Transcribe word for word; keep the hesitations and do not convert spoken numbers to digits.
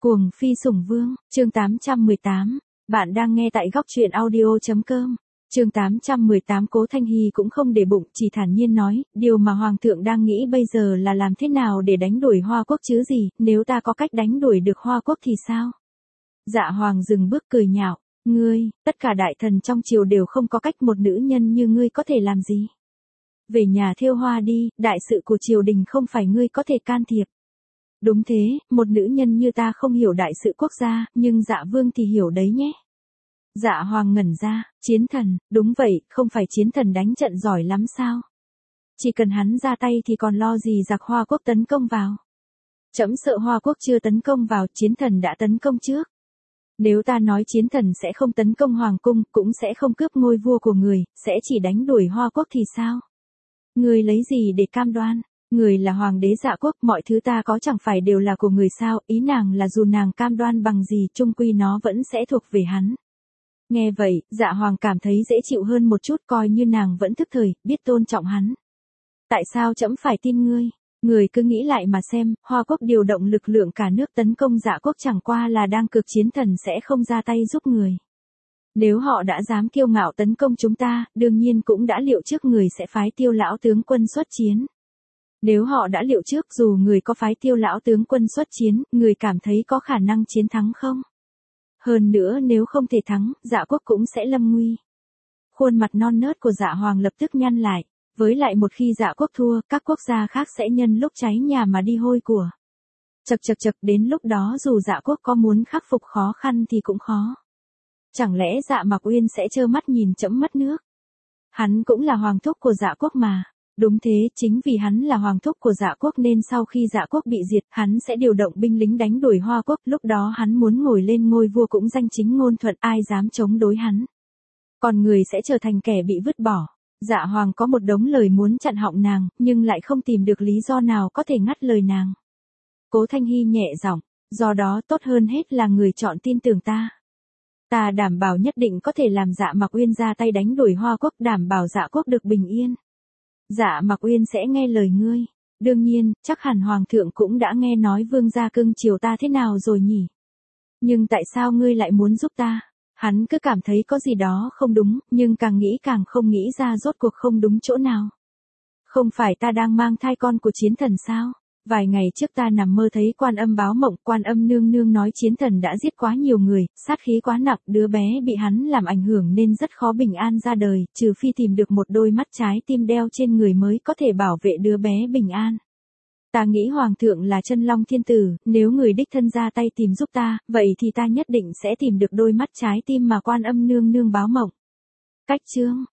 Cuồng phi sủng vương, chương tám trăm mười tám. Bạn đang nghe tại góc truyện audio.com. Chương tám trăm mười tám. Cố Thanh Hy cũng không để bụng, chỉ thản nhiên nói, điều mà Hoàng thượng đang nghĩ bây giờ là làm thế nào để đánh đuổi Hoa Quốc chứ gì, nếu ta có cách đánh đuổi được Hoa Quốc thì sao? Dạ Hoàng dừng bước cười nhạo, ngươi, tất cả đại thần trong triều đều không có cách một nữ nhân như ngươi có thể làm gì. Về nhà thêu hoa đi, đại sự của triều đình không phải ngươi có thể can thiệp. Đúng thế, một nữ nhân như ta không hiểu đại sự quốc gia, nhưng dạ vương thì hiểu đấy nhé. Dạ Hoàng ngẩn ra, chiến thần, đúng vậy, không phải chiến thần đánh trận giỏi lắm sao? Chỉ cần hắn ra tay thì còn lo gì giặc Hoa Quốc tấn công vào. Trẫm sợ Hoa Quốc chưa tấn công vào, chiến thần đã tấn công trước. Nếu ta nói chiến thần sẽ không tấn công Hoàng cung, cũng sẽ không cướp ngôi vua của người, sẽ chỉ đánh đuổi Hoa Quốc thì sao? Người lấy gì để cam đoan? Người là hoàng đế Dạ Quốc, mọi thứ ta có chẳng phải đều là của người sao, ý nàng là dù nàng cam đoan bằng gì, chung quy nó vẫn sẽ thuộc về hắn. Nghe vậy, Dạ Hoàng cảm thấy dễ chịu hơn một chút, coi như nàng vẫn thức thời, biết tôn trọng hắn. Tại sao trẫm phải tin ngươi? Người cứ nghĩ lại mà xem, Hoa Quốc điều động lực lượng cả nước tấn công Dạ Quốc chẳng qua là đang cực chiến thần sẽ không ra tay giúp người. Nếu họ đã dám kiêu ngạo tấn công chúng ta, đương nhiên cũng đã liệu trước người sẽ phái Tiêu lão tướng quân xuất chiến. Nếu họ đã liệu trước dù người có phái Tiêu lão tướng quân xuất chiến, người cảm thấy có khả năng chiến thắng không? Hơn nữa nếu không thể thắng, Dạ Quốc cũng sẽ lâm nguy. Khuôn mặt non nớt của Dạ Hoàng lập tức nhăn lại, với lại một khi Dạ Quốc thua, các quốc gia khác sẽ nhân lúc cháy nhà mà đi hôi của. Chật chật chật, đến lúc đó dù Dạ Quốc có muốn khắc phục khó khăn thì cũng khó. Chẳng lẽ Dạ Mạc Uyên sẽ trơ mắt nhìn trẫm mất nước? Hắn cũng là hoàng thúc của Dạ Quốc mà. Đúng thế, chính vì hắn là hoàng thúc của Dạ Quốc nên sau khi Dạ Quốc bị diệt, hắn sẽ điều động binh lính đánh đuổi Hoa Quốc, lúc đó hắn muốn ngồi lên ngôi vua cũng danh chính ngôn thuận, ai dám chống đối hắn. Còn người sẽ trở thành kẻ bị vứt bỏ. Dạ Hoàng có một đống lời muốn chặn họng nàng, nhưng lại không tìm được lý do nào có thể ngắt lời nàng. Cố Thanh Hy nhẹ giọng, do đó tốt hơn hết là người chọn tin tưởng ta. Ta đảm bảo nhất định có thể làm Dạ Mạc Uyên ra tay đánh đuổi Hoa Quốc, đảm bảo Dạ Quốc được bình yên. Dạ Mạc Uyên sẽ nghe lời ngươi. Đương nhiên, chắc hẳn Hoàng thượng cũng đã nghe nói vương gia cưng chiều ta thế nào rồi nhỉ. Nhưng tại sao ngươi lại muốn giúp ta? Hắn cứ cảm thấy có gì đó không đúng, nhưng càng nghĩ càng không nghĩ ra rốt cuộc không đúng chỗ nào. Không phải ta đang mang thai con của chiến thần sao? Vài ngày trước ta nằm mơ thấy Quan Âm báo mộng, Quan Âm nương nương nói chiến thần đã giết quá nhiều người, sát khí quá nặng, đứa bé bị hắn làm ảnh hưởng nên rất khó bình an ra đời, trừ phi tìm được một đôi mắt trái tim đeo trên người mới có thể bảo vệ đứa bé bình an. Ta nghĩ Hoàng thượng là chân long thiên tử, nếu người đích thân ra tay tìm giúp ta, vậy thì ta nhất định sẽ tìm được đôi mắt trái tim mà Quan Âm nương nương báo mộng. Cách chương,